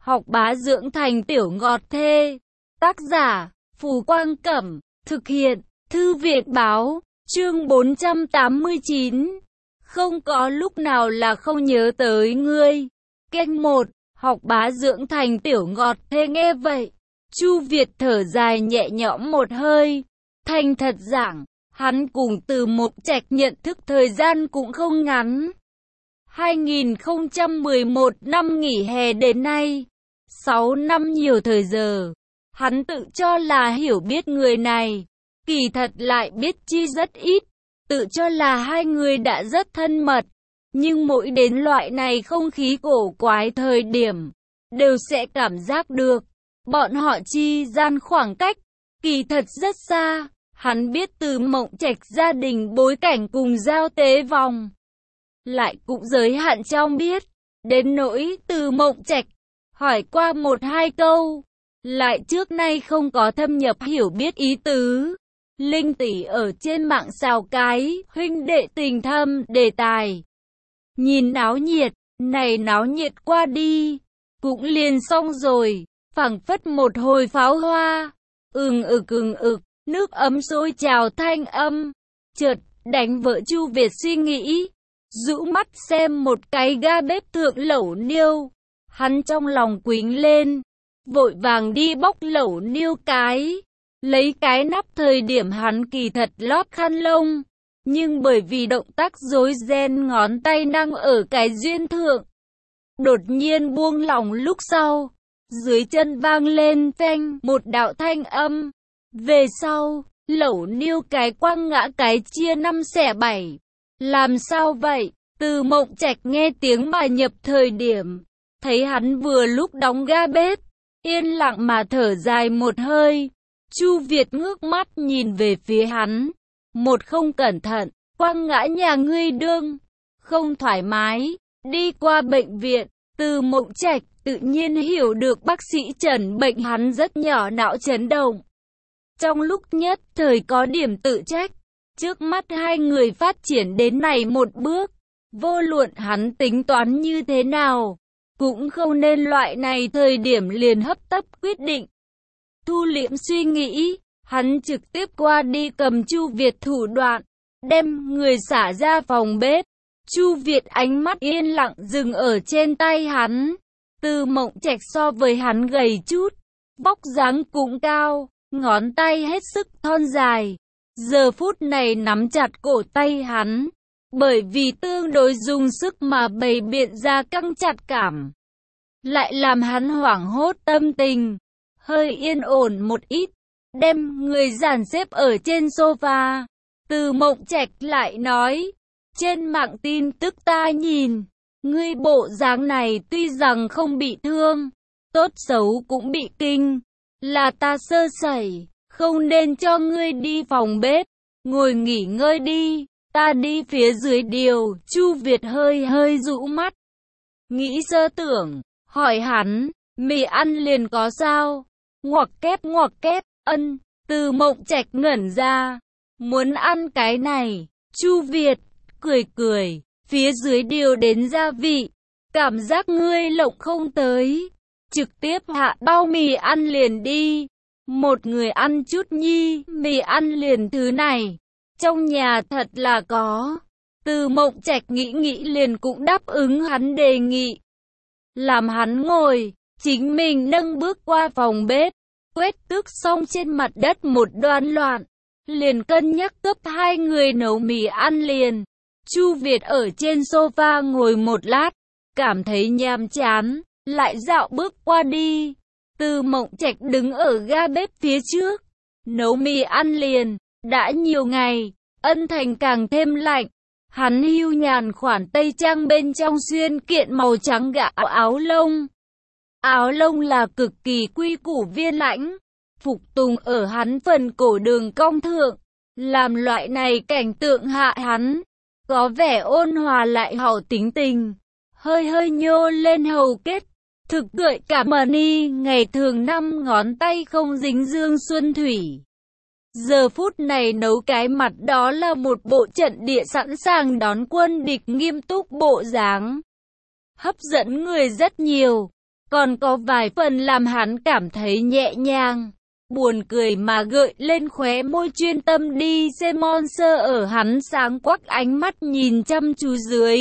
học bá dưỡng thành tiểu ngọt thê. Tác giả, Phù Quang Cẩm, thực hiện, Thư viện Báo, chương 489. Không có lúc nào là không nhớ tới ngươi. Kênh 1, học bá dưỡng thành tiểu ngọt thê. Nghe vậy, Chu Việt thở dài nhẹ nhõm một hơi. Thành thật giảng, hắn cùng Từ Mộng Trạch nhận thức thời gian cũng không ngắn. 2011 năm nghỉ hè đến nay, 6 năm nhiều thời giờ. Hắn tự cho là hiểu biết người này, kỳ thật lại biết chi rất ít. Tự cho là hai người đã rất thân mật, nhưng mỗi đến loại này không khí cổ quái thời điểm, đều sẽ cảm giác được bọn họ chi gian khoảng cách kỳ thật rất xa. Hắn biết Từ Mộng Trạch gia đình bối cảnh cùng giao tế vòng, lại cũng giới hạn trong biết. Đến nỗi Từ Mộng Trạch, hỏi qua một hai câu, lại trước nay không có thâm nhập hiểu biết ý tứ. Linh tỷ ở trên mạng xào cái huynh đệ tình thâm đề tài. Nhìn náo nhiệt, này náo nhiệt qua đi, cũng liền xong rồi, phảng phất một hồi pháo hoa. Ừng ực, nước ấm sôi trào thanh âm, chợt đánh vỡ Chu Việt suy nghĩ. Rũ mắt xem một cái ga bếp thượng lẩu niêu, hắn trong lòng quính lên, vội vàng đi bóc lẩu niêu cái. Lấy cái nắp thời điểm hắn kỳ thật lót khăn lông, nhưng bởi vì động tác rối ren ngón tay đang ở cái duyên thượng, đột nhiên buông lỏng lúc sau, dưới chân vang lên phanh một đạo thanh âm. Về sau, lẩu niêu cái quăng ngã cái chia 5 xẻ 7. Làm sao vậy? Từ Mộng Trạch nghe tiếng mà nhập thời điểm, thấy hắn vừa lúc đóng ga bếp, yên lặng mà thở dài một hơi. Chu Việt ngước mắt nhìn về phía hắn, một không cẩn thận, quăng ngã nhà ngươi đương, không thoải mái, đi qua bệnh viện. Từ Mộng Trạch tự nhiên hiểu được bác sĩ chẩn bệnh hắn rất nhỏ não chấn động. Trong lúc nhất thời có điểm tự trách, trước mắt hai người phát triển đến này một bước, vô luận hắn tính toán như thế nào, cũng không nên loại này thời điểm liền hấp tấp quyết định. Thu liễm suy nghĩ, hắn trực tiếp qua đi cầm Chu Việt thủ đoạn, đem người xả ra phòng bếp. Chu Việt ánh mắt yên lặng dừng ở trên tay hắn. Từ Mộng Trạch so với hắn gầy chút, vóc dáng cũng cao, ngón tay hết sức thon dài. Giờ phút này nắm chặt cổ tay hắn, bởi vì tương đối dùng sức mà bày biện ra căng chặt cảm, lại làm hắn hoảng hốt tâm tình hơi yên ổn một ít, đem người dàn xếp ở trên sofa. Từ Mộng Trạch lại nói, trên mạng tin tức ta nhìn, ngươi bộ dáng này tuy rằng không bị thương, tốt xấu cũng bị kinh, là ta sơ sẩy, không nên cho ngươi đi phòng bếp, ngồi nghỉ ngơi đi, ta đi phía dưới điều. Chu Việt hơi rũ mắt, nghĩ sơ tưởng, hỏi hắn, mì ăn liền có sao? Ngoặc kép, ân. Từ Mộng Trạch ngẩn ra, muốn ăn cái này. Chu Việt cười, phía dưới điều đến gia vị, cảm giác ngươi lộng không tới, trực tiếp hạ bao mì ăn liền đi. Một người ăn chút nhi, mì ăn liền thứ này, trong nhà thật là có. Từ Mộng Trạch nghĩ liền cũng đáp ứng hắn đề nghị. Làm hắn ngồi, chính mình nâng bước qua phòng bếp, quét tước xong trên mặt đất một đoan loạn, liền cân nhắc cấp hai người nấu mì ăn liền. Chu Việt ở trên sofa ngồi một lát, cảm thấy nhàm chán, lại dạo bước qua đi. Từ Mộng Trạch đứng ở ga bếp phía trước, nấu mì ăn liền. Đã nhiều ngày, Ân Thành càng thêm lạnh. Hắn hưu nhàn khoản tây trang bên trong xuyên kiện màu trắng gạo áo lông. Áo lông là cực kỳ quy củ viên lãnh, phục tùng ở hắn phần cổ đường cong thượng, làm loại này cảnh tượng hạ hắn có vẻ ôn hòa lại hậu tính tình, hơi nhô lên hầu kết, thực gợi cảm mờ ni ngày thường 5 ngón tay không dính dương xuân thủy. Giờ phút này nấu cái mặt đó là một bộ trận địa sẵn sàng đón quân địch nghiêm túc bộ dáng, hấp dẫn người rất nhiều. còn có vài phần làm hắn cảm thấy nhẹ nhàng. Buồn cười mà gợi lên khóe môi, chuyên tâm đi xem Monster ở hắn sáng quắc ánh mắt nhìn chăm chú dưới.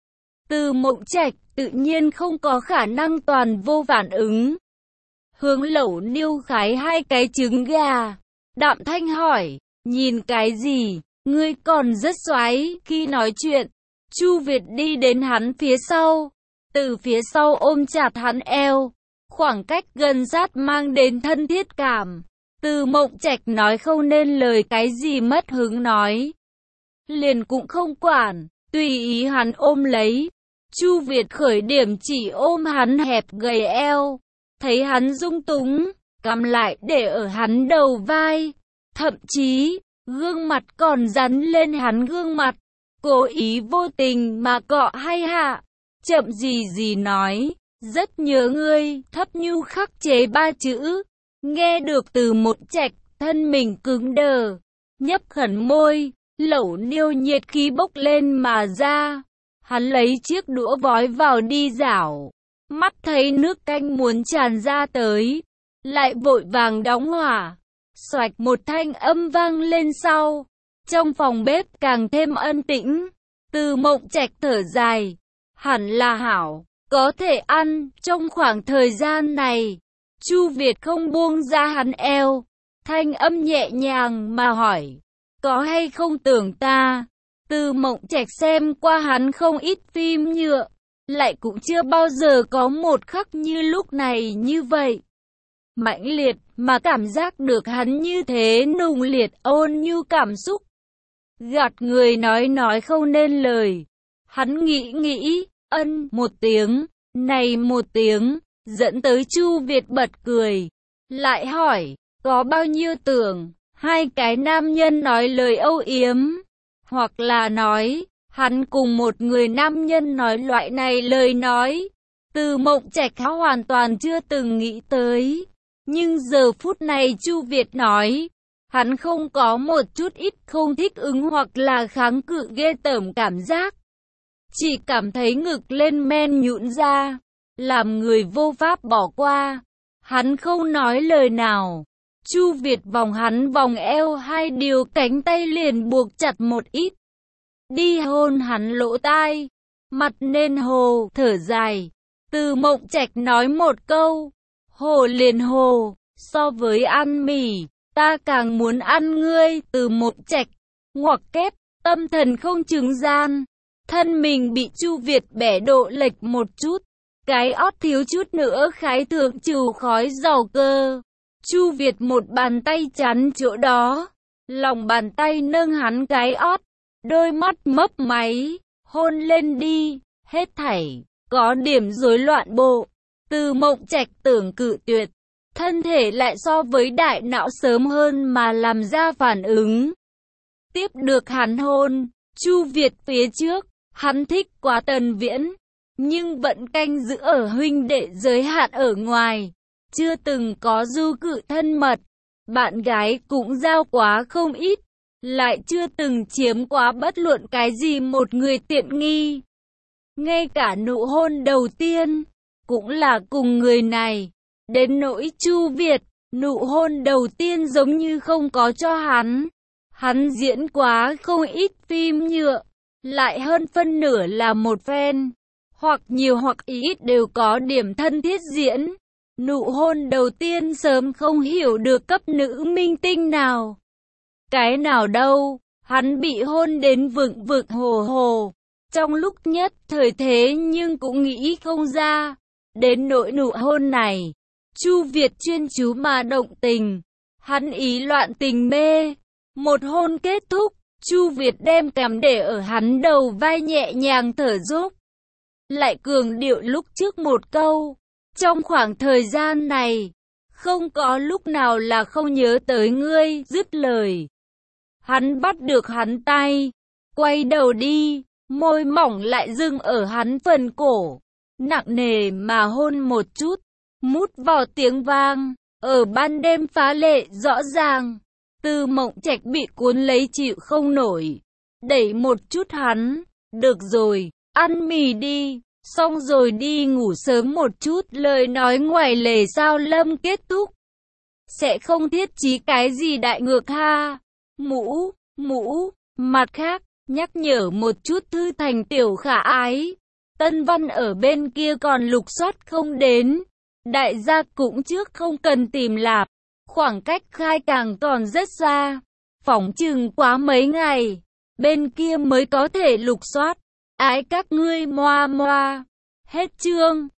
Từ Mộng Trạch tự nhiên không có khả năng toàn vô phản ứng. Hướng Lẩu Niêu khái 2 cái trứng gà. Đạm Thanh hỏi, nhìn cái gì, ngươi còn rất xoái. Khi nói chuyện, Chu Việt đi đến hắn phía sau, từ phía sau ôm chặt hắn eo. Khoảng cách gần sát mang đến thân thiết cảm. Từ Mộng Trạch nói không nên lời cái gì, mất hứng nói. Liền cũng không quản, tùy ý hắn ôm lấy. Chu Việt khởi điểm chỉ ôm hắn hẹp gầy eo. Thấy hắn dung túng, cầm lại để ở hắn đầu vai. Thậm chí, gương mặt còn dán lên hắn gương mặt. Cố ý vô tình mà cọ hay hạ. Chậm gì nói, rất nhớ ngươi, thấp nhu khắc chế 3 chữ. Nghe được Từ Mộng Trạch, thân mình cứng đờ, nhấp khẩn môi, Lẩu Niêu nhiệt khí bốc lên mà ra. Hắn lấy chiếc đũa vói vào đi rảo, mắt thấy nước canh muốn tràn ra tới, lại vội vàng đóng hỏa. Xoạch một thanh âm vang lên sau, trong phòng bếp càng thêm ân tĩnh. Từ Mộng Trạch thở dài, hẳn là hảo, có thể ăn. Trong khoảng thời gian này, Chu Việt không buông ra hắn eo, thanh âm nhẹ nhàng mà hỏi, có hay không tưởng ta? Từ Mộng Trạch xem qua hắn không ít phim nhựa, lại cũng chưa bao giờ có một khắc như lúc này như vậy. Mãnh liệt mà cảm giác được hắn như thế nung liệt ôn nhu cảm xúc. Gạt người nói không nên lời. Hắn nghĩ, ân một tiếng, này một tiếng, dẫn tới Chu Việt bật cười. Lại hỏi, có bao nhiêu tưởng, 2 cái nam nhân nói lời âu yếm, hoặc là nói, hắn cùng một người nam nhân nói loại này lời nói. Từ Mộng Trạch hoàn toàn chưa từng nghĩ tới. Nhưng giờ phút này Chu Việt nói, hắn không có một chút ít không thích ứng hoặc là kháng cự ghê tởm cảm giác. Chỉ cảm thấy ngực lên men nhũn ra, làm người vô pháp bỏ qua. Hắn không nói lời nào. Chu Việt vòng hắn vòng eo, 2 điều cánh tay liền buộc chặt một ít. Đi hôn hắn lỗ tai, mặt nên hồ, thở dài. Từ Mộng Trạch nói một câu, hồ liền hồ, so với ăn mì, ta càng muốn ăn ngươi. Từ Mộng Trạch, ngoặc kép, tâm thần không chứng gian. Thân mình bị Chu Việt bẻ độ lệch một chút, cái ót thiếu chút nữa khái thượng trừ khói dầu cơ. Chu Việt một bàn tay chắn chỗ đó, lòng bàn tay nâng hắn cái ót, đôi mắt mấp máy, hôn lên đi, hết thảy, có điểm rối loạn bộ. Từ Mộng Trạch tưởng cự tuyệt, thân thể lại so với đại não sớm hơn mà làm ra phản ứng. Tiếp được hắn hôn, Chu Việt phía trước, hắn thích quá Tần Viễn, nhưng vẫn canh giữ ở huynh đệ giới hạn ở ngoài, chưa từng có du cự thân mật, bạn gái cũng giao quá không ít, lại chưa từng chiếm quá bất luận cái gì một người tiện nghi. Ngay cả nụ hôn đầu tiên, cũng là cùng người này. Đến nỗi Chu Việt, nụ hôn đầu tiên giống như không có cho hắn. Hắn diễn quá không ít phim nhựa, lại hơn phân nửa là một phen, hoặc nhiều hoặc ít đều có điểm thân thiết diễn. Nụ hôn đầu tiên sớm không hiểu được cấp nữ minh tinh nào. Cái nào đâu, hắn bị hôn đến vựng vựng hồ hồ. Trong lúc nhất thời thế nhưng cũng nghĩ không ra. Đến nỗi nụ hôn này, Chu Việt chuyên chú mà động tình. Hắn ý loạn tình mê. Một hôn kết thúc, Chu Việt đem cằm để ở hắn đầu vai nhẹ nhàng thở dốc. Lại cường điệu lúc trước một câu. Trong khoảng thời gian này, không có lúc nào là không nhớ tới ngươi, dứt lời. Hắn bắt được hắn tay, quay đầu đi, môi mỏng lại dừng ở hắn phần cổ, nặng nề mà hôn một chút, mút vào tiếng vang, ở ban đêm phá lệ rõ ràng. Từ Mộng Trạch bị cuốn lấy chịu không nổi, đẩy một chút hắn, được rồi, ăn mì đi. Xong rồi đi ngủ sớm một chút, lời nói ngoài lề Sao Lâm kết thúc. Sẽ không thiết chí cái gì đại ngược ha. Mặt khác, nhắc nhở một chút Thư Thành tiểu khả ái. Tân Văn ở bên kia còn lục soát không đến. Đại gia cũng trước không cần tìm lạp. Khoảng cách khai càng còn rất xa. Phỏng chừng quá mấy ngày. Bên kia mới có thể lục soát. Ái các ngươi moa moa. Hết chương.